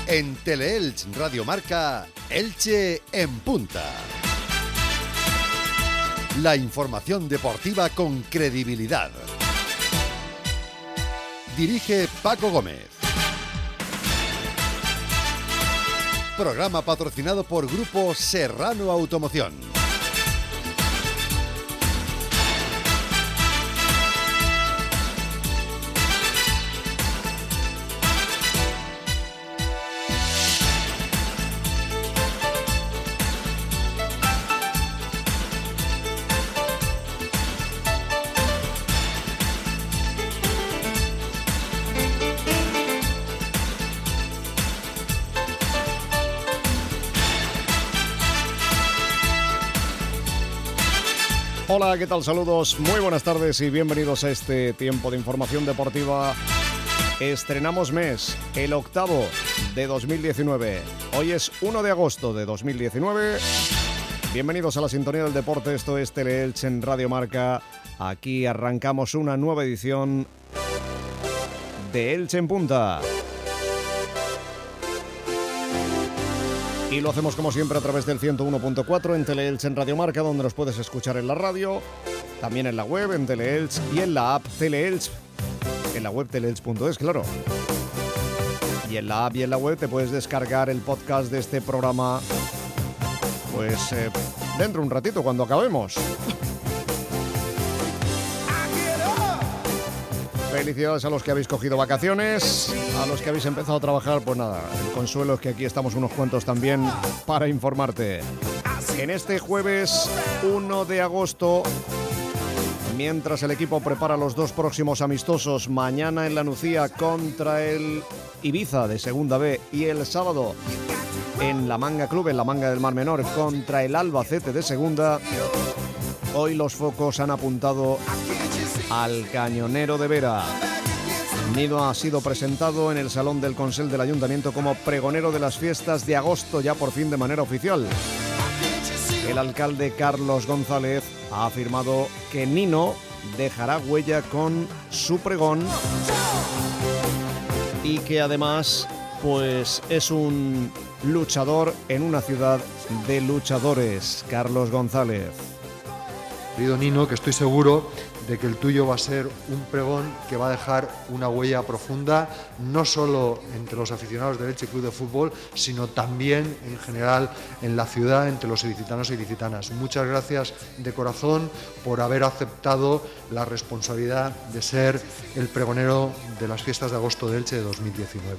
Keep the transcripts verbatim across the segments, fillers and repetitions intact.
En Teleelch Radio Marca, Elche en punta. La información deportiva con credibilidad. Dirige Paco Gómez. Programa patrocinado por Grupo Serrano Automoción. Hola, ¿qué tal? Saludos, muy buenas tardes y bienvenidos a este tiempo de información deportiva. Estrenamos mes, el octavo de dos mil diecinueve. Hoy es uno de agosto de dos mil diecinueve. Bienvenidos a la sintonía del deporte, esto es Teleelch en Radio Marca. Aquí arrancamos una nueva edición de Elche en Punta. Y lo hacemos como siempre a través del ciento uno punto cuatro en Teleelch en Radio Marca, donde nos puedes escuchar en la radio, también en la web, en Teleelch y en la app Teleelch, en la web teleelch punto es, claro. Y en la app y en la web te puedes descargar el podcast de este programa, pues eh, dentro de un ratito, cuando acabemos. Felicidades a los que habéis cogido vacaciones, a los que habéis empezado a trabajar, pues nada, el consuelo es que aquí estamos unos cuantos también para informarte. En este jueves uno de agosto, mientras el equipo prepara los dos próximos amistosos, mañana en La Nucía contra el Ibiza de Segunda B y el sábado en la Manga Club, en la Manga del Mar Menor, contra el Albacete de Segunda, hoy los focos han apuntado al Cañonero de Vera. Nino ha sido presentado en el Salón del Consell del Ayuntamiento como pregonero de las fiestas de agosto, ya por fin de manera oficial. El alcalde Carlos González ha afirmado que Nino dejará huella con su pregón y que además pues es un luchador en una ciudad de luchadores. Carlos González. Querido Nino, que estoy seguro de que el tuyo va a ser un pregón que va a dejar una huella profunda, no solo entre los aficionados del Elche Club de Fútbol, sino también en general en la ciudad, entre los ilicitanos e ilicitanas. Muchas gracias de corazón por haber aceptado la responsabilidad de ser el pregonero de las fiestas de agosto de Elche de dos mil diecinueve.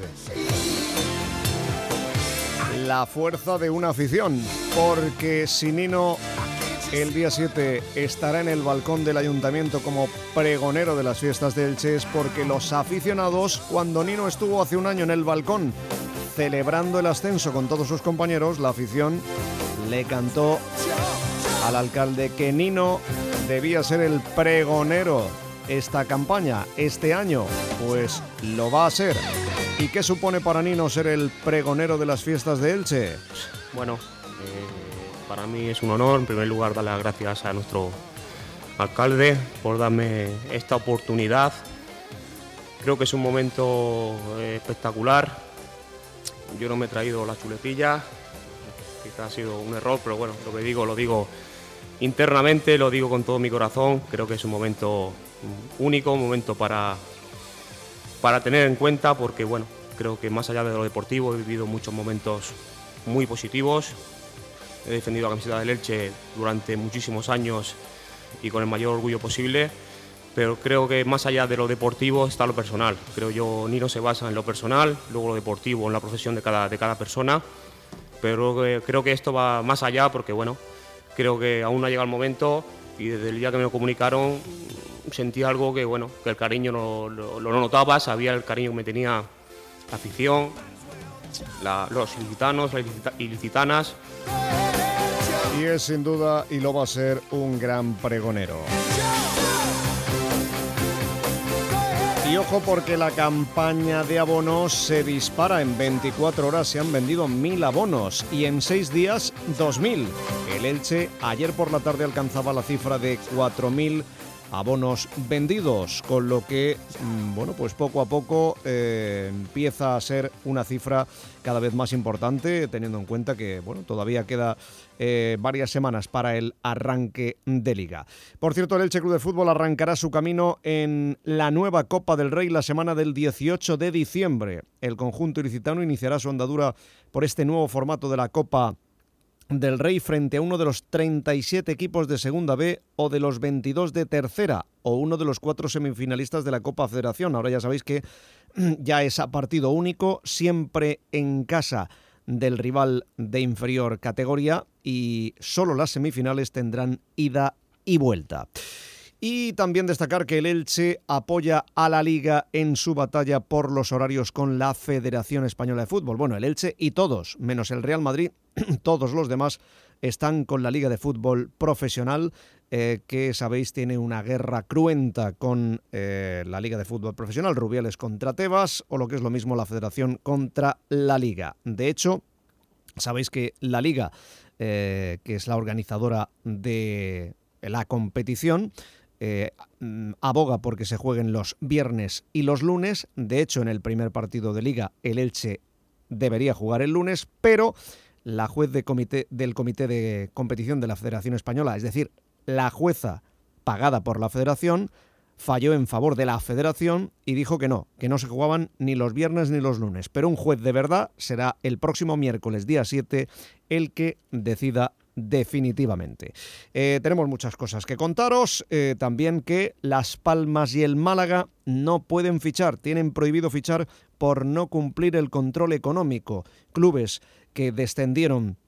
La fuerza de una afición, porque si Nino el día siete estará en el balcón del Ayuntamiento como pregonero de las fiestas de Elche, es porque los aficionados, cuando Nino estuvo hace un año en el balcón celebrando el ascenso con todos sus compañeros, la afición le cantó al alcalde que Nino debía ser el pregonero esta campaña, este año, pues lo va a ser. ¿Y qué supone para Nino ser el pregonero de las fiestas de Elche? Bueno, eh... para mí es un honor, en primer lugar, dar las gracias a nuestro alcalde por darme esta oportunidad. Creo que es un momento espectacular. Yo no me he traído la chuletilla, quizás ha sido un error, pero bueno, lo que digo, lo digo internamente, lo digo con todo mi corazón. Creo que es un momento único, un momento para, para tener en cuenta, porque bueno, creo que más allá de lo deportivo he vivido muchos momentos muy positivos. He defendido la camiseta del Elche durante muchísimos años y con el mayor orgullo posible, pero creo que más allá de lo deportivo está lo personal. Creo yo, Nino se basa en lo personal, luego lo deportivo en la profesión de cada, de cada persona, pero creo que esto va más allá porque, bueno, creo que aún no ha llegado el momento y desde el día que me lo comunicaron sentí algo que, bueno, que el cariño lo, lo, lo notaba, sabía el cariño que me tenía la afición, la, los ilicitanos, las ilicitanas. Y es sin duda, y lo va a ser, un gran pregonero. Y ojo porque la campaña de abonos se dispara. En veinticuatro horas se han vendido mil abonos y en seis días dos mil. El Elche ayer por la tarde alcanzaba la cifra de cuatro mil abonos vendidos, con lo que, bueno, pues poco a poco eh, empieza a ser una cifra cada vez más importante, teniendo en cuenta que, bueno, todavía queda eh, varias semanas para el arranque de Liga. Por cierto, el Elche Club de Fútbol arrancará su camino en la nueva Copa del Rey la semana del dieciocho de diciembre. El conjunto ilicitano iniciará su andadura por este nuevo formato de la Copa del Rey frente a uno de los treinta y siete equipos de Segunda B o de los veintidós de Tercera o uno de los cuatro semifinalistas de la Copa Federación. Ahora ya sabéis que ya es a partido único, siempre en casa del rival de inferior categoría, y solo las semifinales tendrán ida y vuelta. Y también destacar que el Elche apoya a la Liga en su batalla por los horarios con la Federación Española de Fútbol. Bueno, el Elche y todos, menos el Real Madrid, todos los demás están con la Liga de Fútbol Profesional, eh, que sabéis tiene una guerra cruenta con eh, la Liga de Fútbol Profesional, Rubiales contra Tebas, o lo que es lo mismo la Federación contra la Liga. De hecho, sabéis que la Liga, eh, que es la organizadora de la competición, Eh, aboga porque se jueguen los viernes y los lunes. De hecho, en el primer partido de Liga el Elche debería jugar el lunes, pero la juez de comité, del Comité de Competición de la Federación Española, es decir, la jueza pagada por la Federación, falló en favor de la Federación y dijo que no, que no se jugaban ni los viernes ni los lunes. Pero un juez de verdad será el próximo miércoles, día siete, el que decida definitivamente. Eh, tenemos muchas cosas que contaros, eh, también que Las Palmas y el Málaga no pueden fichar, tienen prohibido fichar por no cumplir el control económico. Clubes que descendieron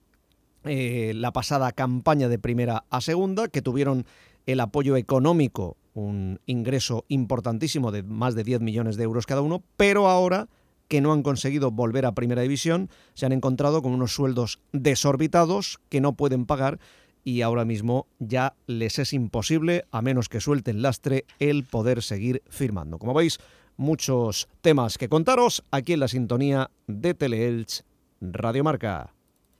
eh, la pasada campaña de primera a segunda, que tuvieron el apoyo económico, un ingreso importantísimo de más de diez millones de euros cada uno, pero ahora que no han conseguido volver a Primera División, se han encontrado con unos sueldos desorbitados que no pueden pagar, y ahora mismo ya les es imposible, a menos que suelten lastre, el poder seguir firmando. Como veis, muchos temas que contaros aquí en la sintonía de Teleelch Radio Marca.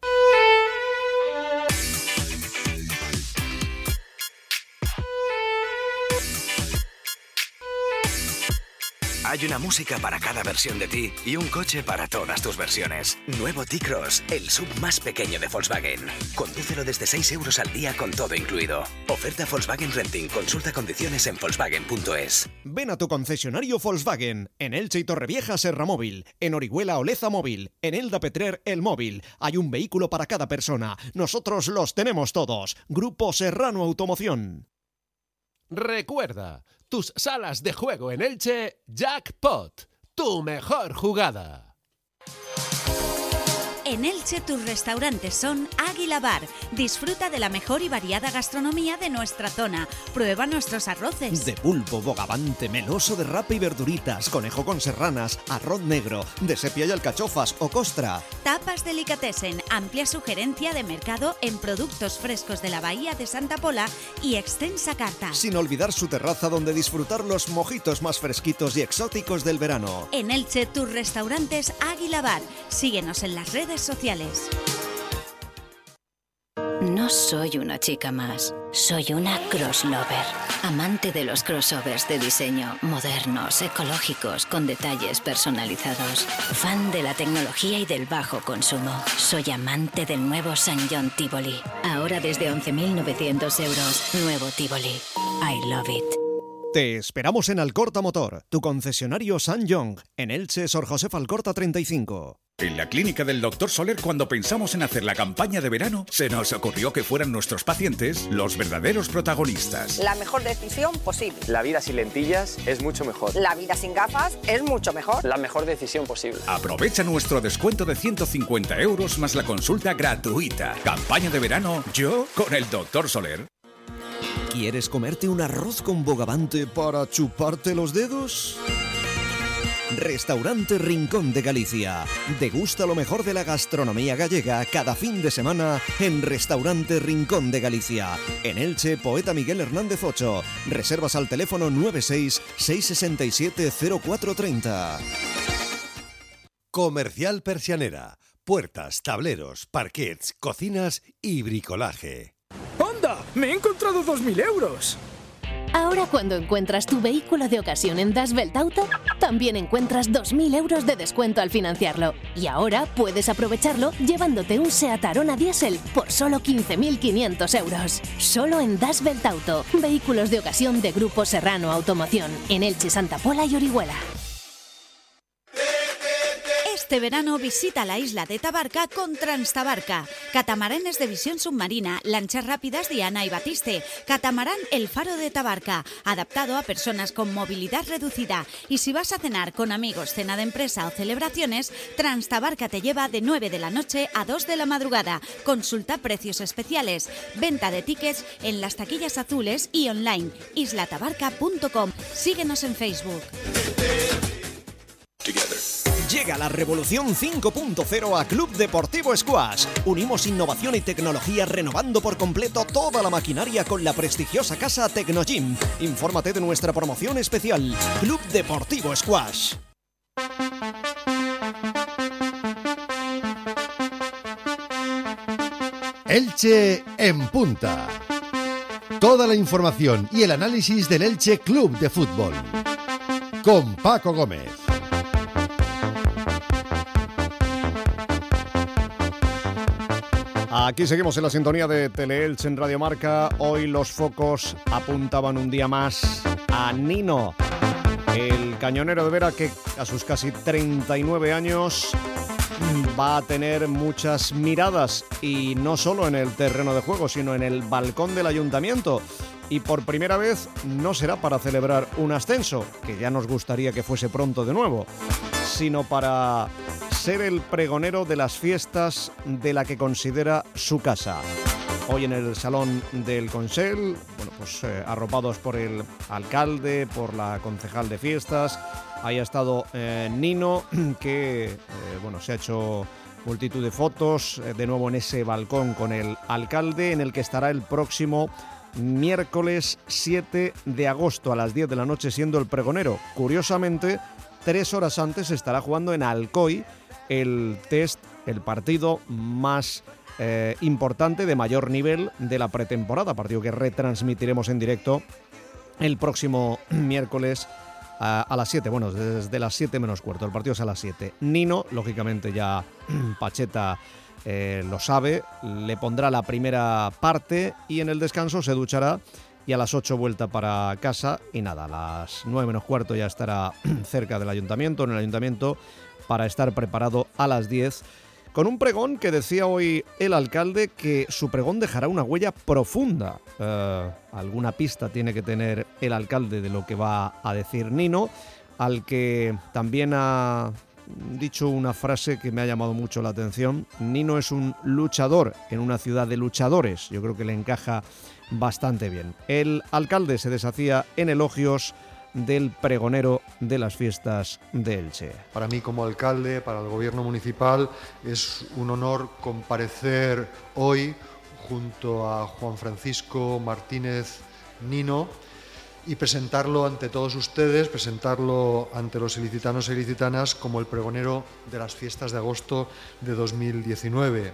Hay una música para cada versión de ti y un coche para todas tus versiones. Nuevo T-Cross, el sub más pequeño de Volkswagen. Condúcelo desde seis euros al día con todo incluido. Oferta Volkswagen Renting. Consulta condiciones en Volkswagen punto es. Ven a tu concesionario Volkswagen. En Elche y Torrevieja, Serra Móvil. En Orihuela, Oleza Móvil. En Elda Petrer, El Móvil. Hay un vehículo para cada persona. Nosotros los tenemos todos. Grupo Serrano Automoción. Recuerda, tus salas de juego en Elche, Jackpot, tu mejor jugada. En Elche tus restaurantes son Águila Bar. Disfruta de la mejor y variada gastronomía de nuestra zona. Prueba nuestros arroces. De pulpo, bogavante, meloso de rapa y verduritas, conejo con serranas, arroz negro, de sepia y alcachofas o costra. Tapas Delicatessen, amplia sugerencia de mercado en productos frescos de la Bahía de Santa Pola y extensa carta. Sin olvidar su terraza donde disfrutar los mojitos más fresquitos y exóticos del verano. En Elche tus restaurantes Águila Bar. Síguenos en las redes sociales. No soy una chica más, soy una crosslover, amante de los crossovers de diseño, modernos, ecológicos, con detalles personalizados, fan de la tecnología y del bajo consumo. Soy amante del nuevo Sanyong Tivoli, ahora desde once mil novecientos euros, nuevo Tivoli. I love it. Te esperamos en Alcorta Motor, tu concesionario Sanyong, en Elche, Sor Josef Alcorta treinta y cinco. En la clínica del doctor Soler, cuando pensamos en hacer la campaña de verano, se nos ocurrió que fueran nuestros pacientes los verdaderos protagonistas. La mejor decisión posible. La vida sin lentillas es mucho mejor. La vida sin gafas es mucho mejor. La mejor decisión posible. Aprovecha nuestro descuento de ciento cincuenta euros más la consulta gratuita. Campaña de verano, yo con el doctor Soler. ¿Quieres comerte un arroz con bogavante para chuparte los dedos? Restaurante Rincón de Galicia. Degusta lo mejor de la gastronomía gallega cada fin de semana en Restaurante Rincón de Galicia. En Elche, Poeta Miguel Hernández ocho. Reservas al teléfono nueve seis, seis seis siete, cero cuatro tres cero. Comercial Persianera. Puertas, tableros, parquets, cocinas y bricolaje. ¡Anda! ¡Me he encontrado dos mil euros! Ahora cuando encuentras tu vehículo de ocasión en Das Welt Auto, también encuentras dos mil euros de descuento al financiarlo. Y ahora puedes aprovecharlo llevándote un Seat Arona Diesel por solo quince mil quinientos euros. Solo en Das Welt Auto. Vehículos de ocasión de Grupo Serrano Automoción. En Elche, Santa Pola y Orihuela. Este verano visita la isla de Tabarca con Transtabarca. Catamaranes de visión submarina, lanchas rápidas Diana y Batiste, catamarán El Faro de Tabarca, adaptado a personas con movilidad reducida. Y si vas a cenar con amigos, cena de empresa o celebraciones, Transtabarca te lleva de nueve de la noche a dos de la madrugada. Consulta precios especiales. Venta de tickets en las taquillas azules y online. isla tabarca punto com. Síguenos en Facebook. Llega la revolución cinco punto cero a Club Deportivo Squash. Unimos innovación y tecnología renovando por completo toda la maquinaria con la prestigiosa casa Tecnogym. Infórmate de nuestra promoción especial. Club Deportivo Squash. Elche en punta. Toda la información y el análisis del Elche Club de Fútbol. Con Paco Gómez. Aquí seguimos en la sintonía de Teleelche en Radio Marca. Hoy los focos apuntaban un día más a Nino, el cañonero de Vera que a sus casi treinta y nueve años va a tener muchas miradas y no solo en el terreno de juego, sino en el balcón del ayuntamiento. Y por primera vez no será para celebrar un ascenso, que ya nos gustaría que fuese pronto de nuevo, sino para ser el pregonero de las fiestas de la que considera su casa. Hoy en el Salón del Consell, bueno, pues eh, arropados por el alcalde, por la concejal de fiestas, ahí ha estado eh, Nino, que eh, bueno, se ha hecho multitud de fotos, eh, de nuevo en ese balcón con el alcalde, en el que estará el próximo miércoles siete de agosto a las diez de la noche siendo el pregonero. Curiosamente, tres horas antes estará jugando en Alcoy el test, el partido más eh, importante, de mayor nivel de la pretemporada, partido que retransmitiremos en directo el próximo miércoles a, a las siete, bueno, desde las siete menos cuarto, el partido es a las siete. Nino, lógicamente ya Pacheta eh, lo sabe, le pondrá la primera parte y en el descanso se duchará y a las ocho vuelta para casa y nada, a las nueve menos cuarto ya estará cerca del ayuntamiento, en el ayuntamiento, para estar preparado a las diez, con un pregón que decía hoy el alcalde que su pregón dejará una huella profunda. Eh, alguna pista tiene que tener el alcalde de lo que va a decir Nino, al que también ha dicho una frase que me ha llamado mucho la atención. Nino es un luchador en una ciudad de luchadores. Yo creo que le encaja bastante bien. El alcalde se deshacía en elogios del pregonero de las fiestas de Elche. Para mí como alcalde, para el gobierno municipal, es un honor comparecer hoy junto a Juan Francisco Martínez Nino y presentarlo ante todos ustedes, presentarlo ante los ilicitanos e ilicitanas como el pregonero de las fiestas de agosto de dos mil diecinueve.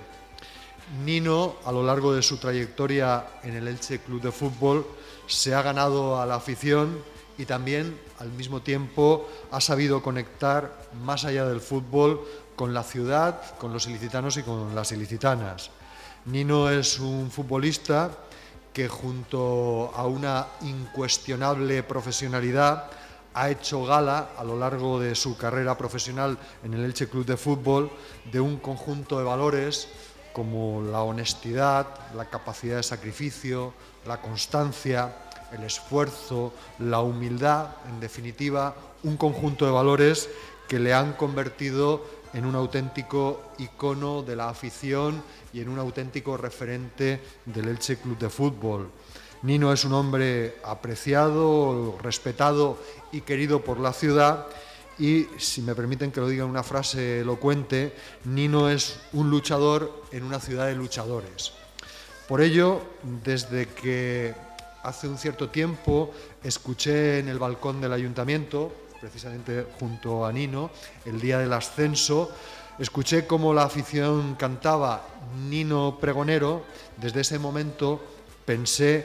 Nino, a lo largo de su trayectoria en el Elche Club de Fútbol, se ha ganado a la afición y también, al mismo tiempo, ha sabido conectar más allá del fútbol con la ciudad, con los ilicitanos y con las ilicitanas. Nino es un futbolista que, junto a una incuestionable profesionalidad, ha hecho gala a lo largo de su carrera profesional en el Elche Club de Fútbol de un conjunto de valores como la honestidad, la capacidad de sacrificio, la constancia, el esfuerzo, la humildad, en definitiva, un conjunto de valores que le han convertido en un auténtico icono de la afición y en un auténtico referente del Elche Club de Fútbol. Nino es un hombre apreciado, respetado y querido por la ciudad y, si me permiten que lo diga en una frase elocuente, Nino es un luchador en una ciudad de luchadores. Por ello, desde que hace un cierto tiempo escuché en el balcón del ayuntamiento, precisamente junto a Nino, el día del ascenso, escuché cómo la afición cantaba Nino pregonero. Desde ese momento pensé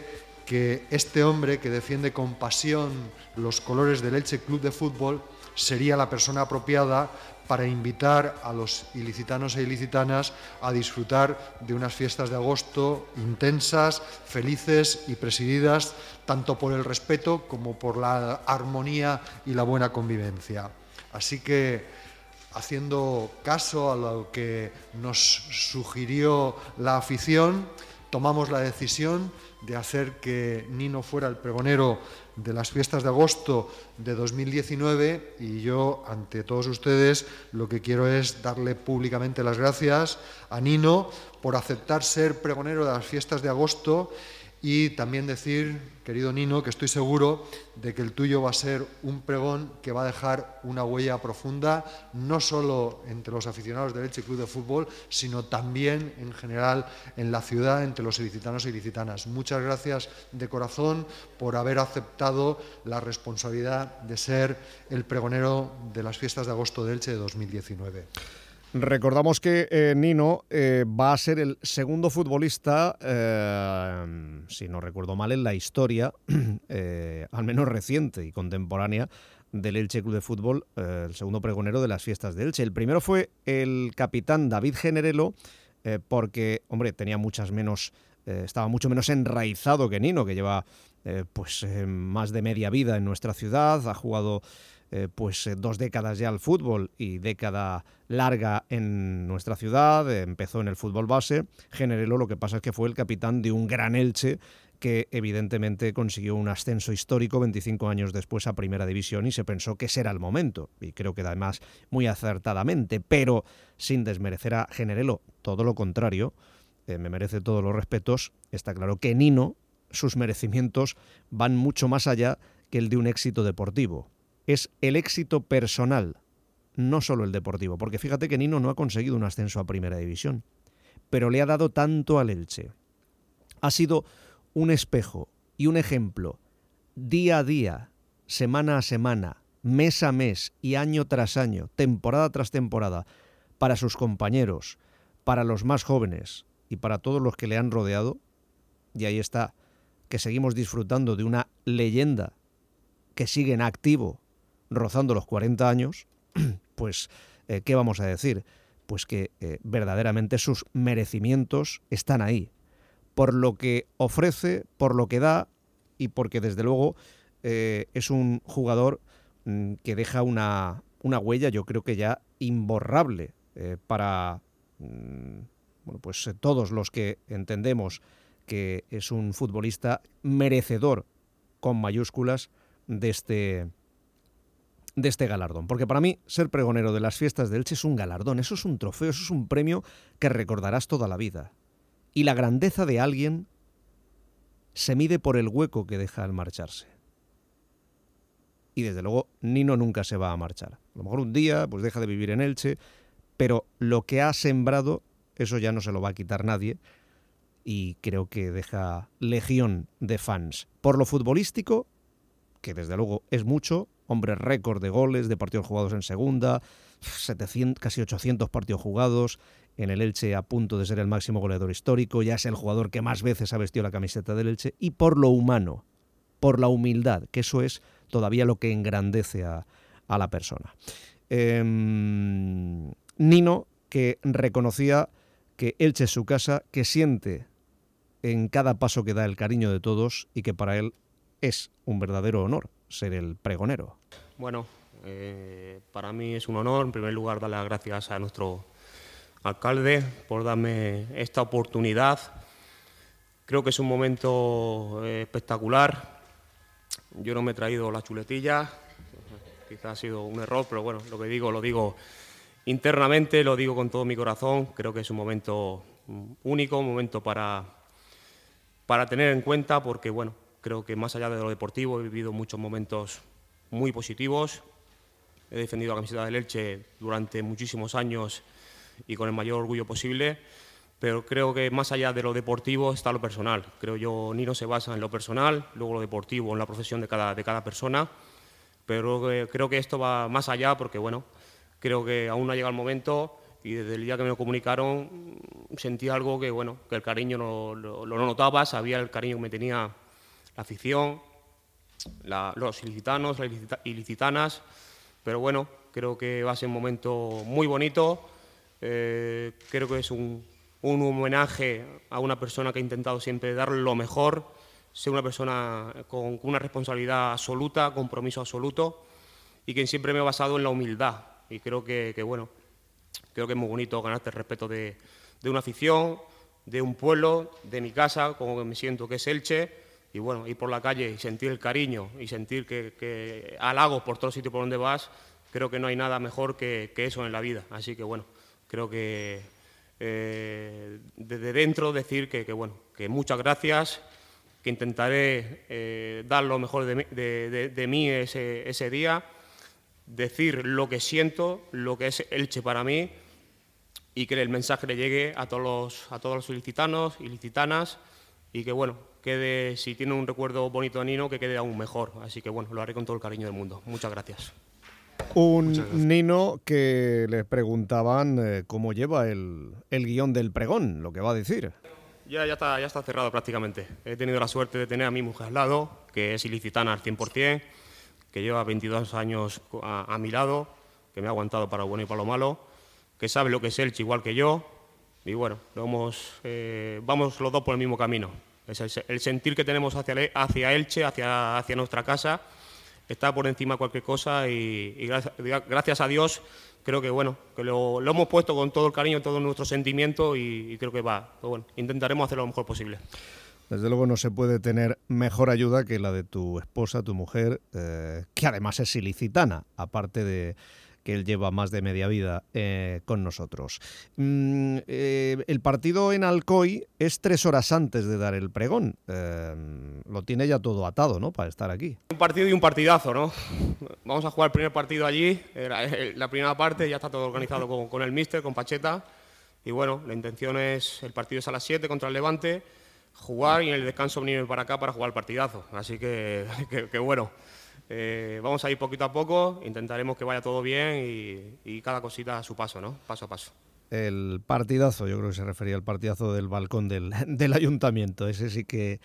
que este hombre que defiende con pasión los colores del Elche Club de Fútbol sería la persona apropiada para invitar a los ilicitanos e ilicitanas a disfrutar de unas fiestas de agosto intensas, felices y presididas tanto por el respeto como por la armonía y la buena convivencia. Así que, haciendo caso a lo que nos sugirió la afición, tomamos la decisión de hacer que Nino fuera el pregonero de las fiestas de agosto de dos mil diecinueve, y yo, ante todos ustedes, lo que quiero es darle públicamente las gracias a Nino por aceptar ser pregonero de las fiestas de agosto, y también decir, querido Nino, que estoy seguro de que el tuyo va a ser un pregón que va a dejar una huella profunda, no solo entre los aficionados del Elche Club de Fútbol, sino también en general en la ciudad, entre los ilicitanos e ilicitanas. Muchas gracias de corazón por haber aceptado la responsabilidad de ser el pregonero de las fiestas de agosto de Elche de dos mil diecinueve. Recordamos que eh, Nino eh, va a ser el segundo futbolista, eh, si no recuerdo mal, en la historia, eh, al menos reciente y contemporánea, del Elche Club de Fútbol, eh, el segundo pregonero de las fiestas de Elche. El primero fue el capitán David Generelo, eh, porque, hombre, tenía muchas menos, eh, estaba mucho menos enraizado que Nino, que lleva eh, pues eh, más de media vida en nuestra ciudad, ha jugado Eh, pues eh, dos décadas ya al fútbol y década larga en nuestra ciudad, eh, empezó en el fútbol base. Generelo, lo que pasa es que fue el capitán de un gran Elche que evidentemente consiguió un ascenso histórico veinticinco años después a Primera División, y se pensó que ese era el momento, y creo que además muy acertadamente, pero sin desmerecer a Generelo, todo lo contrario, eh, me merece todos los respetos. Está claro que Nino, sus merecimientos van mucho más allá que el de un éxito deportivo. Es el éxito personal, no solo el deportivo, porque fíjate que Nino no ha conseguido un ascenso a Primera División, pero le ha dado tanto al Elche. Ha sido un espejo y un ejemplo día a día, semana a semana, mes a mes y año tras año, temporada tras temporada, para sus compañeros, para los más jóvenes y para todos los que le han rodeado. Y ahí está, que seguimos disfrutando de una leyenda que sigue en activo, rozando los cuarenta años, pues, eh, ¿qué vamos a decir? Pues que eh, verdaderamente sus merecimientos están ahí, por lo que ofrece, por lo que da, y porque desde luego eh, es un jugador mm, que deja una, una huella, yo creo que ya imborrable, eh, para mm, bueno, pues, eh, todos los que entendemos que es un futbolista merecedor, con mayúsculas, de este... de este galardón, porque para mí ser pregonero de las fiestas de Elche es un galardón, eso es un trofeo, eso es un premio que recordarás toda la vida. Y la grandeza de alguien se mide por el hueco que deja al marcharse. Y desde luego Nino nunca se va a marchar. A lo mejor un día pues deja de vivir en Elche, pero lo que ha sembrado, eso ya no se lo va a quitar nadie, y creo que deja legión de fans. Por lo futbolístico, que desde luego es mucho, hombre récord de goles, de partidos jugados en segunda, setecientos, casi ochocientos partidos jugados, en el Elche a punto de ser el máximo goleador histórico, ya es el jugador que más veces ha vestido la camiseta del Elche, y por lo humano, por la humildad, que eso es todavía lo que engrandece a, a la persona. Eh, Nino, que reconocía que Elche es su casa, que siente en cada paso que da el cariño de todos, y que para él es un verdadero honor ser el pregonero. Bueno, eh, para mí es un honor, en primer lugar, dar las gracias a nuestro alcalde por darme esta oportunidad. Creo que es un momento eh, espectacular. Yo no me he traído la chuletilla, quizás ha sido un error, pero bueno, lo que digo, lo digo internamente, lo digo con todo mi corazón. Creo que es un momento único, un momento para, para tener en cuenta, porque bueno, creo que más allá de lo deportivo he vivido muchos momentos muy positivos. He defendido la camiseta del Elche durante muchísimos años y con el mayor orgullo posible, pero creo que más allá de lo deportivo está lo personal. Creo yo, Nino se basa en lo personal, luego lo deportivo, en la profesión de cada, de cada persona, pero eh, creo que esto va más allá, porque bueno, creo que aún no ha llegado el momento, y desde el día que me lo comunicaron sentí algo que bueno, que el cariño no, lo, lo notaba, sabía el cariño que me tenía la afición, la, los ilicitanos, las ilicita, ilicitanas, pero bueno, creo que va a ser un momento muy bonito, eh, creo que es un, un homenaje a una persona que ha intentado siempre dar lo mejor, ser una persona con, con una responsabilidad absoluta, compromiso absoluto, y que siempre me he basado en la humildad, y creo que, que bueno, creo que es muy bonito ganarte el respeto de, de una afición, de un pueblo, de mi casa, como me siento que es Elche, y bueno, ir por la calle y sentir el cariño y sentir que, que halagos por todos los sitios por donde vas, creo que no hay nada mejor que, que eso en la vida. Así que bueno, creo que eh, desde dentro decir que, que bueno, que muchas gracias, que intentaré eh, dar lo mejor de, de, de, de mí ese, ese día, decir lo que siento, lo que es Elche para mí, y que el mensaje le llegue a todos los, a todos los ilicitanos, ilicitanas, y que bueno, quede, si tiene un recuerdo bonito de Nino, que quede aún mejor. Así que bueno, lo haré con todo el cariño del mundo. Muchas gracias. Un Muchas gracias. Nino que le preguntaban eh, cómo lleva el, el guión del pregón, lo que va a decir. Ya, ya, está, ya está cerrado prácticamente. He tenido la suerte de tener a mi mujer al lado, que es ilicitana al cien por cien, que lleva veintidós años a, a mi lado, que me ha aguantado para lo bueno y para lo malo, que sabe lo que es Elche igual que yo, y bueno, vamos, eh, vamos los dos por el mismo camino. Es el, el sentir que tenemos hacia, hacia Elche, hacia, hacia nuestra casa, está por encima de cualquier cosa, y, y gracias, gracias a Dios creo que bueno, que lo, lo hemos puesto con todo el cariño, todo nuestro sentimiento, y, y creo que va, pues bueno, intentaremos hacerlo lo mejor posible. Desde luego no se puede tener mejor ayuda que la de tu esposa, tu mujer, eh, que además es ilicitana, aparte de que él lleva más de media vida eh, con nosotros. Mm, eh, el partido en Alcoy es tres horas antes de dar el pregón. Eh, lo tiene ya todo atado, ¿no?, para estar aquí. Un partido y un partidazo, ¿no? Vamos a jugar el primer partido allí, la primera parte, ya está todo organizado con, con el míster, con Pacheta, y bueno, la intención es, el partido es a las siete contra el Levante, jugar y en el descanso venir para acá para jugar el partidazo. Así que, que, que bueno, eh, vamos a ir poquito a poco, intentaremos que vaya todo bien y, y cada cosita a su paso, ¿no? Paso a paso. El partidazo, yo creo que se refería al partidazo del balcón del, del ayuntamiento. Ese sí que,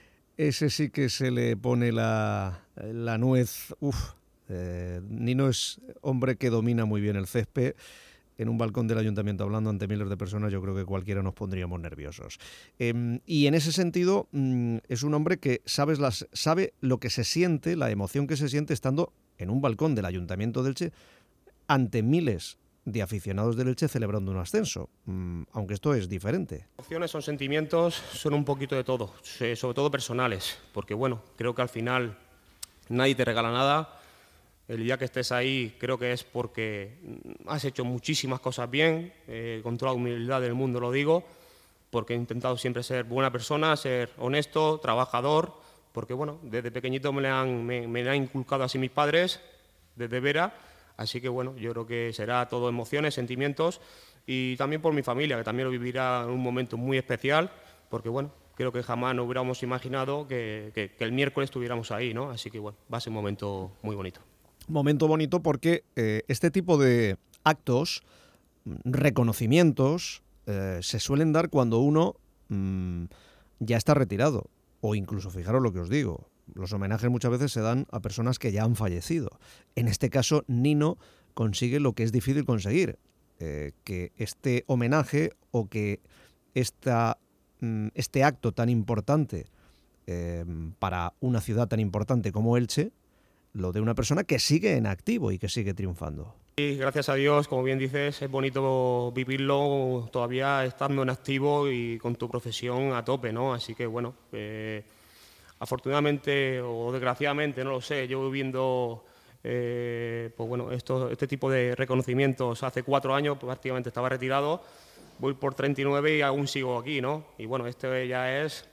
ese sí que se le pone la, la nuez. Uf, eh, Nino es hombre que domina muy bien el césped. En un balcón del ayuntamiento hablando ante miles de personas, yo creo que cualquiera nos pondríamos nerviosos. Eh, y en ese sentido, mm, es un hombre que sabes las, sabe lo que se siente, la emoción que se siente estando en un balcón del ayuntamiento de Elche ante miles de aficionados del Elche celebrando un ascenso, mm, aunque esto es diferente. Emociones son sentimientos, son un poquito de todo, sobre todo personales, porque bueno, creo que al final nadie te regala nada. El día que estés ahí creo que es porque has hecho muchísimas cosas bien, eh, con toda la humildad del mundo lo digo, porque he intentado siempre ser buena persona, ser honesto, trabajador, porque bueno, desde pequeñito me le han, me, me le han inculcado así mis padres, desde Vera, así que bueno, yo creo que será todo emociones, sentimientos, y también por mi familia, que también lo vivirá en un momento muy especial, porque bueno, creo que jamás nos hubiéramos imaginado que, que, que el miércoles estuviéramos ahí, ¿no? Así que bueno, va a ser un momento muy bonito. Momento bonito porque eh, este tipo de actos, reconocimientos, eh, se suelen dar cuando uno mmm, ya está retirado. O incluso, fijaros lo que os digo, los homenajes muchas veces se dan a personas que ya han fallecido. En este caso, Nino consigue lo que es difícil conseguir, eh, que este homenaje o que esta, mmm, este acto tan importante eh, para una ciudad tan importante como Elche, lo de una persona que sigue en activo y que sigue triunfando. Y gracias a Dios, como bien dices, es bonito vivirlo todavía estando en activo y con tu profesión a tope, ¿no? Así que bueno, eh, afortunadamente o desgraciadamente, no lo sé, yo viviendo eh, pues bueno, esto, este tipo de reconocimientos hace cuatro años, pues prácticamente estaba retirado, voy por treinta y nueve y aún sigo aquí, ¿no? Y bueno, este ya es...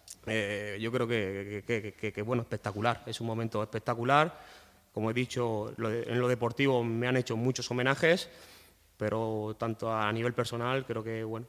Eh, yo creo que, que, que, que, que bueno, espectacular, es un momento espectacular. Como he dicho, lo de, en lo deportivo me han hecho muchos homenajes, pero tanto a nivel personal, creo que bueno,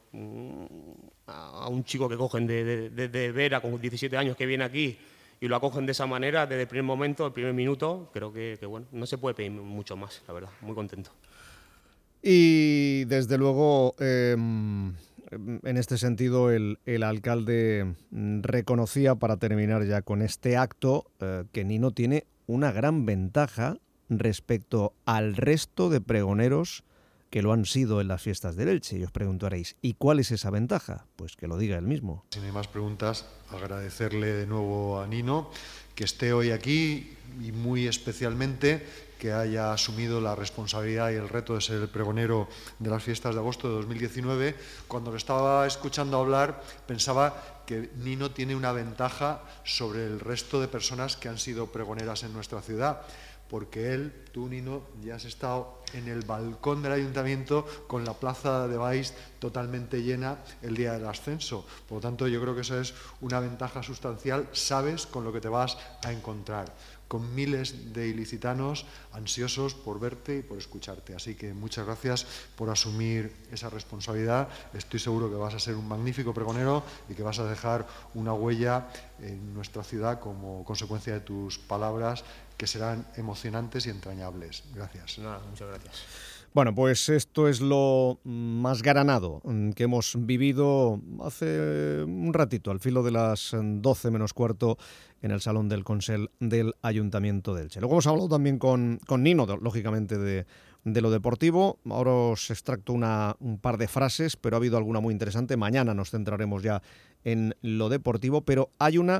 a un chico que cogen de, de, de Vera con diecisiete años que viene aquí y lo acogen de esa manera desde el primer momento, el primer minuto, creo que, que bueno, no se puede pedir mucho más, la verdad, muy contento. Y desde luego, eh, En este sentido, el, el alcalde reconocía, para terminar ya con este acto, eh, que Nino tiene una gran ventaja respecto al resto de pregoneros que lo han sido en las fiestas del Elche. Y os preguntaréis, ¿y cuál es esa ventaja? Pues que lo diga él mismo. Si no hay más preguntas, agradecerle de nuevo a Nino que esté hoy aquí y muy especialmente que haya asumido la responsabilidad y el reto de ser el pregonero de las fiestas de agosto de dos mil diecinueve. Cuando lo estaba escuchando hablar, pensaba que Nino tiene una ventaja sobre el resto de personas que han sido pregoneras en nuestra ciudad, porque él, tú Nino, ya has estado en el balcón del ayuntamiento con la plaza de Baix totalmente llena el día del ascenso. Por lo tanto, yo creo que eso es una ventaja sustancial. Sabes con lo que te vas a encontrar, con miles de ilicitanos ansiosos por verte y por escucharte. Así que muchas gracias por asumir esa responsabilidad. Estoy seguro que vas a ser un magnífico pregonero y que vas a dejar una huella en nuestra ciudad como consecuencia de tus palabras, que serán emocionantes y entrañables. Gracias. Nada, muchas gracias. Bueno, pues esto es lo más granado que hemos vivido hace un ratito, al filo de las doce menos cuarto, en el Salón del Consell del Ayuntamiento de Elche. Luego hemos hablado también con, con Nino, lógicamente, de, de lo deportivo. Ahora os extracto una, un par de frases, pero ha habido alguna muy interesante. Mañana nos centraremos ya en lo deportivo, pero hay una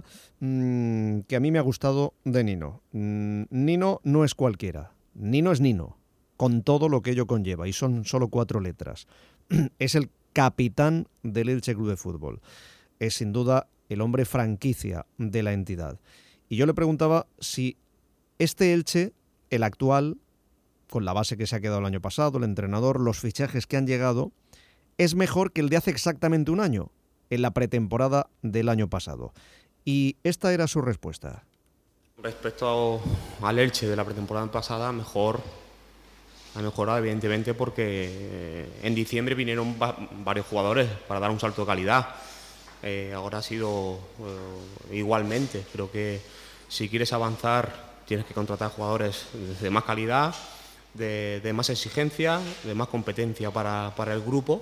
mmm, que a mí me ha gustado de Nino. Mm, Nino no es cualquiera. Nino es Nino, con todo lo que ello conlleva, y son solo cuatro letras. Es el capitán del Elche Club de Fútbol. Es sin duda el hombre franquicia de la entidad. Y yo le preguntaba si este Elche, el actual, con la base que se ha quedado el año pasado, el entrenador, los fichajes que han llegado, es mejor que el de hace exactamente un año, en la pretemporada del año pasado. Y esta era su respuesta. Respecto al Elche de la pretemporada pasada, mejor, ha mejorado evidentemente porque en diciembre vinieron va- varios jugadores para dar un salto de calidad. Eh, ahora ha sido eh, igualmente. Creo que si quieres avanzar tienes que contratar jugadores de más calidad, de, de más exigencia, de más competencia para, para el grupo.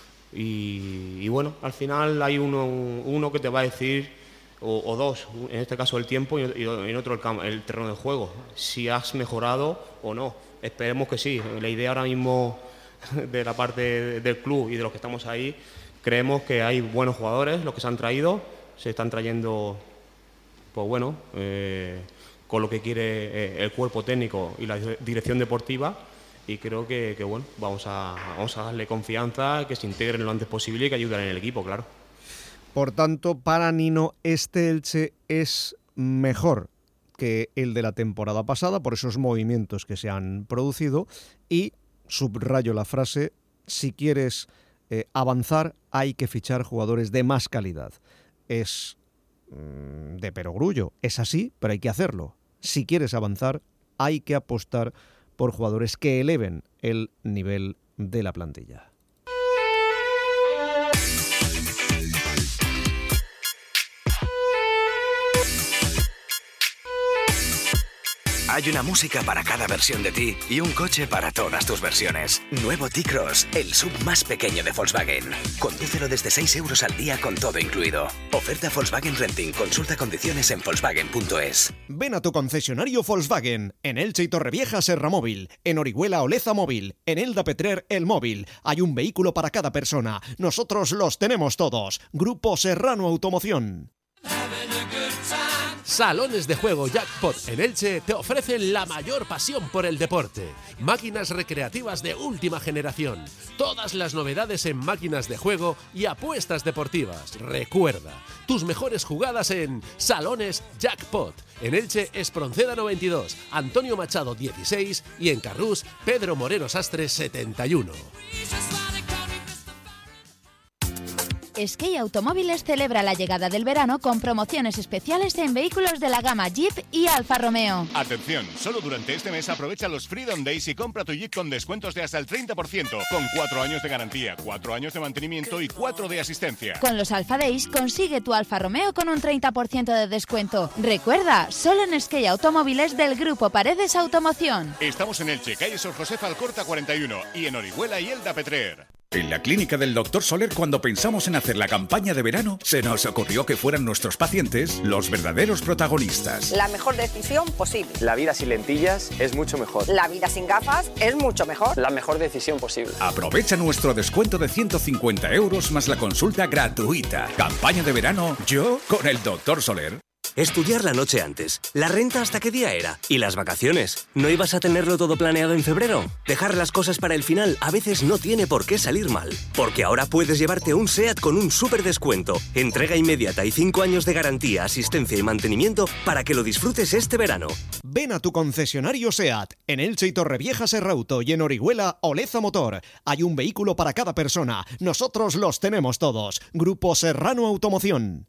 Y, y bueno, al final hay uno, uno que te va a decir, o, o dos, en este caso el tiempo y, y en otro el, campo, el terreno de juego, si has mejorado o no. Esperemos que sí. La idea ahora mismo de la parte del club y de los que estamos ahí, creemos que hay buenos jugadores, los que se han traído, se están trayendo, pues bueno, eh, con lo que quiere eh, el cuerpo técnico y la dirección deportiva, y creo que, que bueno, vamos a, vamos a darle confianza, que se integren lo antes posible y que ayuden en el equipo, claro. Por tanto, para Nino, este Elche es mejor que el de la temporada pasada, por esos movimientos que se han producido, y subrayo la frase, si quieres eh, avanzar, hay que fichar jugadores de más calidad. Es mmm, de perogrullo, es así, pero hay que hacerlo. Si quieres avanzar, hay que apostar por jugadores que eleven el nivel de la plantilla. Hay una música para cada versión de ti y un coche para todas tus versiones. Nuevo T-Cross, el sub más pequeño de Volkswagen. Condúcelo desde seis euros al día con todo incluido. Oferta Volkswagen Renting. Consulta condiciones en volkswagen punto es. Ven a tu concesionario Volkswagen. En Elche y Torrevieja, Serra Móvil. En Orihuela, Oleza Móvil. En Elda Petrer, El Móvil. Hay un vehículo para cada persona. Nosotros los tenemos todos. Grupo Serrano Automoción. Salones de Juego Jackpot en Elche te ofrecen la mayor pasión por el deporte. Máquinas recreativas de última generación. Todas las novedades en máquinas de juego y apuestas deportivas. Recuerda, tus mejores jugadas en Salones Jackpot. En Elche, Espronceda noventa y dos, Antonio Machado dieciséis y en Carrús, Pedro Moreno Sastre setenta y uno. Skate Automóviles celebra la llegada del verano con promociones especiales en vehículos de la gama Jeep y Alfa Romeo. Atención, solo durante este mes aprovecha los Freedom Days y compra tu Jeep con descuentos de hasta el treinta por ciento, con cuatro años de garantía, cuatro años de mantenimiento y cuatro de asistencia. Con los Alfa Days consigue tu Alfa Romeo con un treinta por ciento de descuento. Recuerda, solo en Skate Automóviles del Grupo Paredes Automoción. Estamos en Elche, calle Sor Josefa Alcorta cuarenta y uno y en Orihuela y Elda Petrer. En la clínica del doctor Soler, cuando pensamos en hacer la campaña de verano, se nos ocurrió que fueran nuestros pacientes los verdaderos protagonistas. La mejor decisión posible. La vida sin lentillas es mucho mejor. La vida sin gafas es mucho mejor. La mejor decisión posible. Aprovecha nuestro descuento de ciento cincuenta euros más la consulta gratuita. Campaña de verano, yo con el doctor Soler. Estudiar la noche antes, la renta hasta qué día era y las vacaciones. ¿No ibas a tenerlo todo planeado en febrero? Dejar las cosas para el final a veces no tiene por qué salir mal, porque ahora puedes llevarte un SEAT con un súper descuento, entrega inmediata y cinco años de garantía, asistencia y mantenimiento para que lo disfrutes este verano. Ven a tu concesionario SEAT, en Elche y Torrevieja Serrauto y en Orihuela Oleza Motor. Hay un vehículo para cada persona, nosotros los tenemos todos. Grupo Serrano Automoción.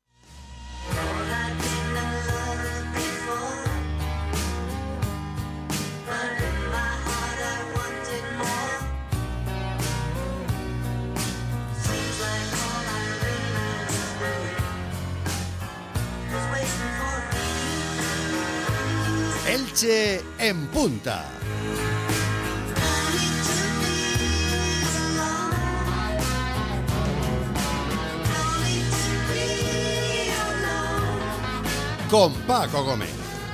Elche en punta. Con Paco Gómez.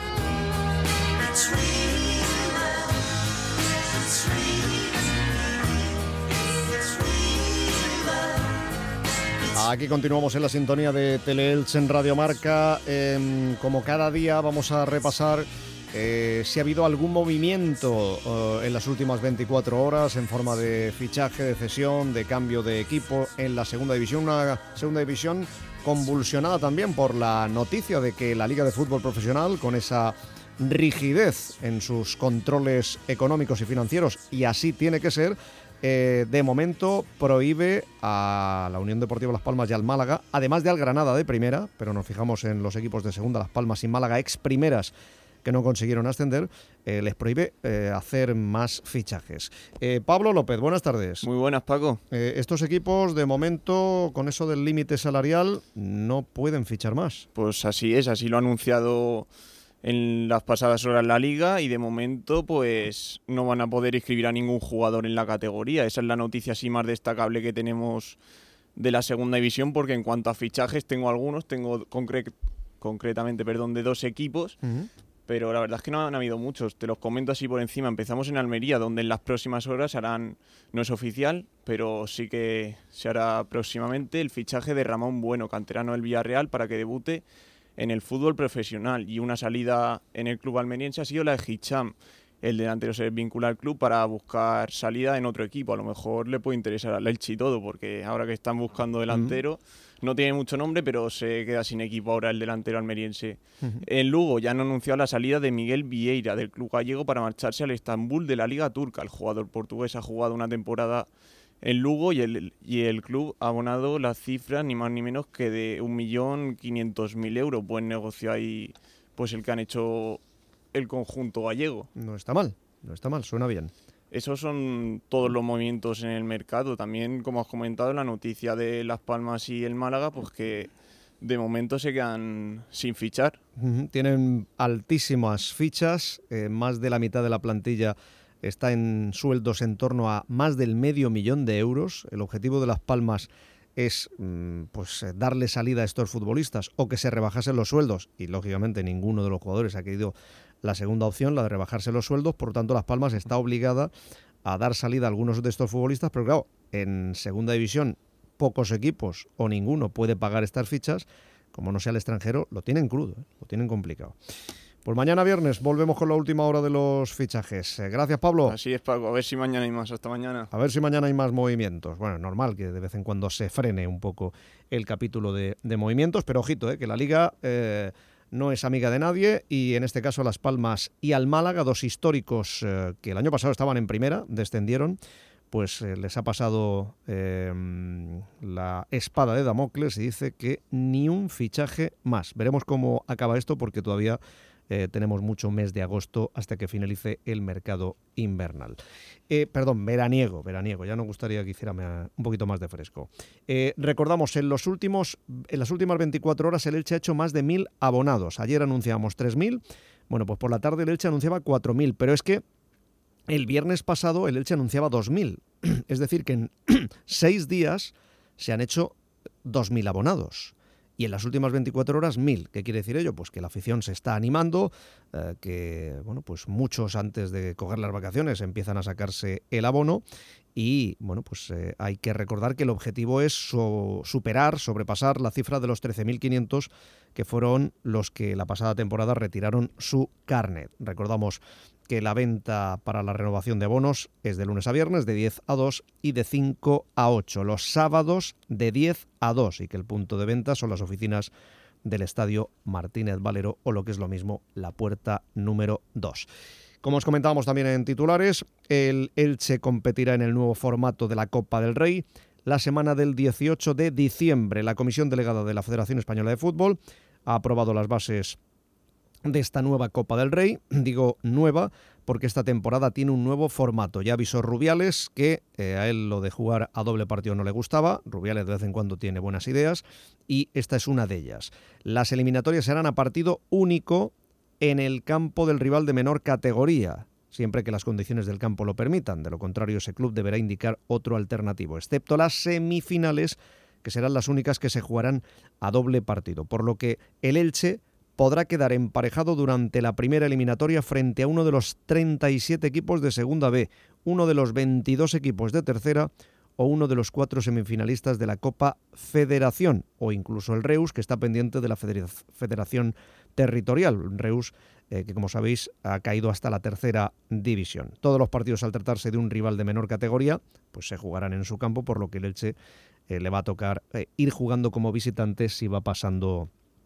Aquí continuamos en la sintonía de Teleelch en Radio Marca. Eh, como cada día vamos a repasar eh, si ha habido algún movimiento eh, en las últimas veinticuatro horas en forma de fichaje, de cesión, de cambio de equipo en la segunda división. Una segunda división convulsionada también por la noticia de que la Liga de Fútbol Profesional, con esa rigidez en sus controles económicos y financieros, y así tiene que ser, Eh, de momento prohíbe a la Unión Deportiva Las Palmas y al Málaga, además de al Granada de primera, pero nos fijamos en los equipos de segunda, Las Palmas y Málaga, ex primeras, que no consiguieron ascender, eh, les prohíbe eh, hacer más fichajes. Eh, Pablo López, buenas tardes. Muy buenas, Paco. Eh, estos equipos, de momento, con eso del límite salarial, no pueden fichar más. Pues así es, así lo ha anunciado en las pasadas horas la Liga, y de momento pues no van a poder inscribir a ningún jugador en la categoría. Esa es la noticia así más destacable que tenemos de la segunda división, porque en cuanto a fichajes tengo algunos, tengo concre- concretamente perdón, de dos equipos, uh-huh. pero la verdad es que no han habido muchos. Te los comento así por encima. Empezamos en Almería, donde en las próximas horas harán, no es oficial, pero sí que se hará próximamente, el fichaje de Ramón Bueno, canterano del Villarreal, para que debute en el fútbol profesional. Y una salida en el club almeriense ha sido la de Hicham. El delantero se vincula al club para buscar salida en otro equipo. A lo mejor le puede interesar al Elche y todo, porque ahora que están buscando delantero, uh-huh. no tiene mucho nombre, pero se queda sin equipo ahora el delantero almeriense. Uh-huh. En Lugo ya han anunciado la salida de Miguel Vieira, del club gallego, para marcharse al Estambul de la Liga Turca. El jugador portugués ha jugado una temporada en Lugo y el, y el club ha abonado la cifra ni más ni menos que de un millón quinientos mil euros. Buen negocio ahí, pues el que han hecho el conjunto gallego. No está mal, no está mal, suena bien. Esos son todos los movimientos en el mercado. También, como has comentado, la noticia de Las Palmas y el Málaga, pues que de momento se quedan sin fichar. Uh-huh. Tienen altísimas fichas, eh, más de la mitad de la plantilla está en sueldos en torno a más del medio millón de euros. El objetivo de Las Palmas es pues darle salida a estos futbolistas o que se rebajasen los sueldos, y lógicamente ninguno de los jugadores ha querido la segunda opción, la de rebajarse los sueldos. Por lo tanto, Las Palmas está obligada a dar salida a algunos de estos futbolistas, pero claro, en segunda división pocos equipos o ninguno puede pagar estas fichas. Como no sea el extranjero, lo tienen crudo, ¿eh? Lo tienen complicado. Pues mañana viernes volvemos con la última hora de los fichajes. Eh, gracias, Pablo. Así es, Paco. A ver si mañana hay más. Hasta mañana. A ver si mañana hay más movimientos. Bueno, normal que de vez en cuando se frene un poco el capítulo de, de movimientos, pero ojito, eh, que la Liga eh, no es amiga de nadie, y en este caso Las Palmas y al Málaga, dos históricos eh, que el año pasado estaban en primera, descendieron, pues eh, les ha pasado eh, la espada de Damocles y dice que ni un fichaje más. Veremos cómo acaba esto, porque todavía Eh, tenemos mucho mes de agosto hasta que finalice el mercado invernal. Eh, perdón, veraniego, veraniego. Ya nos gustaría que hiciera un poquito más de fresco. Eh, recordamos, en los últimos, en las últimas veinticuatro horas el Elche ha hecho más de mil abonados. Ayer anunciábamos tres mil. Bueno, pues por la tarde el Elche anunciaba cuatro mil, pero es que el viernes pasado el Elche anunciaba dos mil. Es decir, que en seis días se han hecho dos mil abonados. Y en las últimas veinticuatro horas, mil. ¿Qué quiere decir ello? Pues que la afición se está animando, eh, que bueno, pues muchos antes de coger las vacaciones empiezan a sacarse el abono y bueno, pues eh, hay que recordar que el objetivo es so- superar, sobrepasar la cifra de los trece mil quinientos que fueron los que la pasada temporada retiraron su carnet. Recordamos que la venta para la renovación de abonos es de lunes a viernes de diez a dos y de cinco a ocho. Los sábados de diez a dos y que el punto de venta son las oficinas del Estadio Martínez Valero o lo que es lo mismo, la puerta número dos. Como os comentábamos también en titulares, el Elche competirá en el nuevo formato de la Copa del Rey la semana del dieciocho de diciembre. La Comisión Delegada de la Federación Española de Fútbol ha aprobado las bases de esta nueva Copa del Rey. Digo nueva porque esta temporada tiene un nuevo formato. Ya avisó Rubiales que eh, a él lo de jugar a doble partido no le gustaba. Rubiales de vez en cuando tiene buenas ideas y esta es una de ellas. Las eliminatorias serán a partido único en el campo del rival de menor categoría, siempre que las condiciones del campo lo permitan. De lo contrario, ese club deberá indicar otro alternativo, excepto las semifinales, que serán las únicas que se jugarán a doble partido. Por lo que el Elche podrá quedar emparejado durante la primera eliminatoria frente a uno de los treinta y siete equipos de Segunda B, uno de los veintidós equipos de Tercera o uno de los cuatro semifinalistas de la Copa Federación, o incluso el Reus, que está pendiente de la Federación Territorial. Reus, eh, que como sabéis, ha caído hasta la tercera división. Todos los partidos, al tratarse de un rival de menor categoría, pues se jugarán en su campo, por lo que el Elche eh, le va a tocar eh, ir jugando como visitante si va pasando,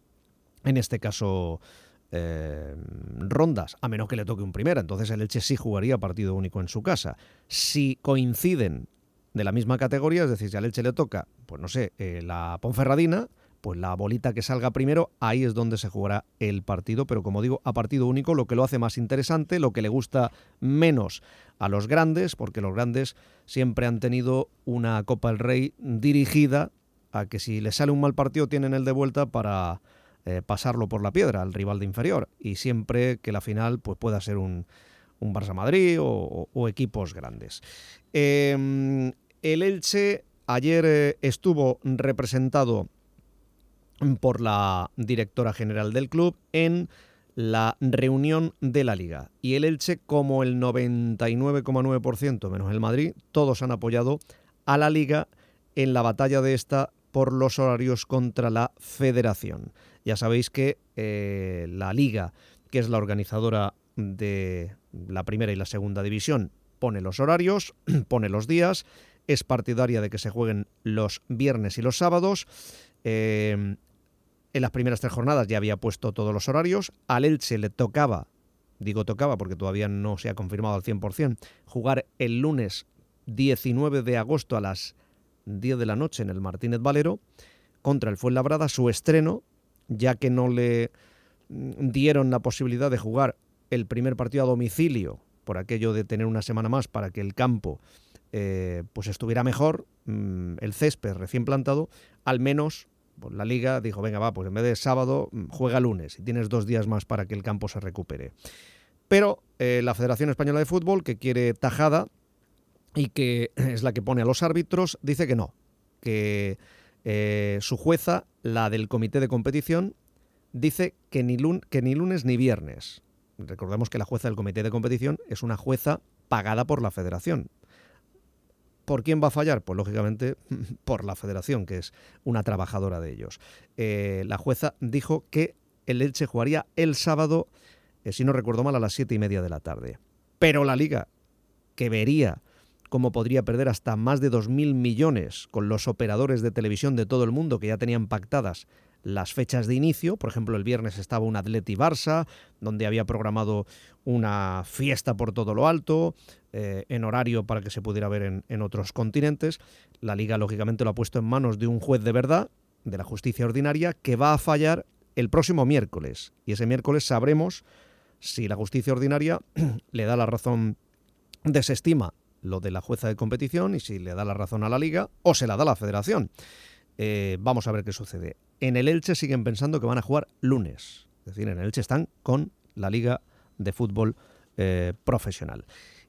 en este caso, eh, rondas, a menos que le toque un primera. Entonces el Elche sí jugaría partido único en su casa. Si coinciden de la misma categoría, es decir, si al Elche le toca, pues no sé, eh, la Ponferradina, pues la bolita que salga primero, ahí es donde se jugará el partido, pero como digo, a partido único, lo que lo hace más interesante, lo que le gusta menos a los grandes, porque los grandes siempre han tenido una Copa del Rey dirigida a que si les sale un mal partido tienen el de vuelta para eh, pasarlo por la piedra al rival de inferior, y siempre que la final pues pueda ser un, un Barça-Madrid o, o, o equipos grandes. Eh, el Elche ayer eh, estuvo representado por la directora general del club en la reunión de la Liga. Y el Elche, como el noventa y nueve coma nueve por ciento menos el Madrid, todos han apoyado a la Liga en la batalla de esta por los horarios contra la Federación. Ya sabéis que eh, la Liga, que es la organizadora de la primera y la segunda división, pone los horarios, pone los días, es partidaria de que se jueguen los viernes y los sábados. Eh, en las primeras tres jornadas ya había puesto todos los horarios. Al Elche le tocaba, digo tocaba porque todavía no se ha confirmado al cien por ciento, jugar el lunes diecinueve de agosto a las diez de la noche en el Martínez Valero contra el Fuenlabrada, su estreno, ya que no le dieron la posibilidad de jugar el primer partido a domicilio por aquello de tener una semana más para que el campo eh, pues estuviera mejor, mmm, el césped recién plantado. Al menos pues la Liga dijo, venga va, pues en vez de sábado juega lunes y tienes dos días más para que el campo se recupere. Pero eh, la Federación Española de Fútbol, que quiere tajada y que es la que pone a los árbitros, dice que no, que eh, su jueza, la del comité de competición, dice que ni, lun- que ni lunes ni viernes. Recordemos que la jueza del comité de competición es una jueza pagada por la Federación. ¿Por quién va a fallar? Pues lógicamente por la Federación, que es una trabajadora de ellos. Eh, la jueza dijo que el Elche jugaría el sábado, eh, si no recuerdo mal, a las siete y media de la tarde. Pero la Liga, que vería cómo podría perder hasta más de dos mil millones con los operadores de televisión de todo el mundo que ya tenían pactadas las fechas de inicio. Por ejemplo, el viernes estaba un Atleti Barça, donde había programado una fiesta por todo lo alto, eh, en horario para que se pudiera ver en, en otros continentes. La Liga, lógicamente, lo ha puesto en manos de un juez de verdad, de la justicia ordinaria, que va a fallar el próximo miércoles. Y ese miércoles sabremos si la justicia ordinaria le da la razón, desestima lo de la jueza de competición, y si le da la razón a la Liga o se la da a la Federación. Eh, vamos a ver qué sucede. En el Elche siguen pensando que van a jugar lunes. Es decir, en el Elche están con la Liga de Fútbol eh, Profesional.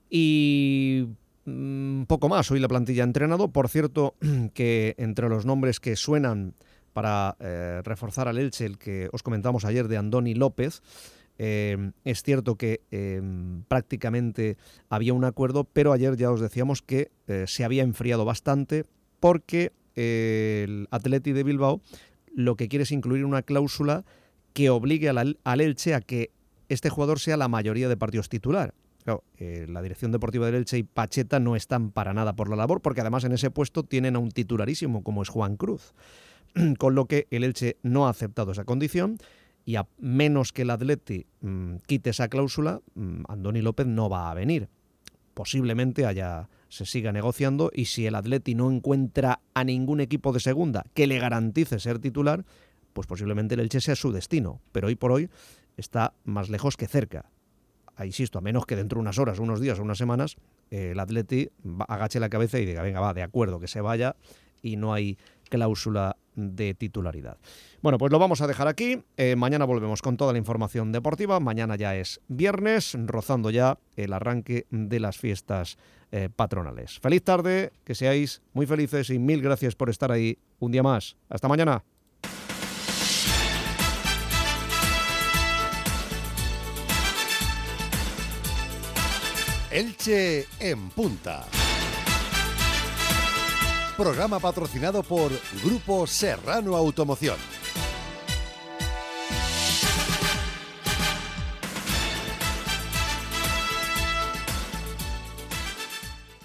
Y un poco más, hoy la plantilla ha entrenado. Por cierto, que entre los nombres que suenan para eh, reforzar al Elche, el que os comentamos ayer de Andoni López, eh, es cierto que eh, prácticamente había un acuerdo, pero ayer ya os decíamos que eh, se había enfriado bastante porque eh, el Athletic de Bilbao lo que quiere es incluir una cláusula que obligue al, al Elche a que este jugador sea la mayoría de partidos titular. Claro, eh, la dirección deportiva del Elche y Pacheta no están para nada por la labor, porque además en ese puesto tienen a un titularísimo como es Juan Cruz. Con lo que el Elche no ha aceptado esa condición y a menos que el Atleti mmm, quite esa cláusula, mmm, Andoni López no va a venir. Posiblemente haya, se siga negociando y si el Atleti no encuentra a ningún equipo de segunda que le garantice ser titular, pues posiblemente el Elche sea su destino. Pero hoy por hoy está más lejos que cerca. Insisto, a menos que dentro de unas horas, unos días o unas semanas, eh, el Atleti agache la cabeza y diga, venga, va, de acuerdo, que se vaya y no hay cláusula de titularidad. Bueno, pues lo vamos a dejar aquí. Eh, mañana volvemos con toda la información deportiva. Mañana ya es viernes, rozando ya el arranque de las fiestas eh, patronales. Feliz tarde, que seáis muy felices y mil gracias por estar ahí un día más. Hasta mañana. Elche en Punta. Programa patrocinado por Grupo Serrano Automoción.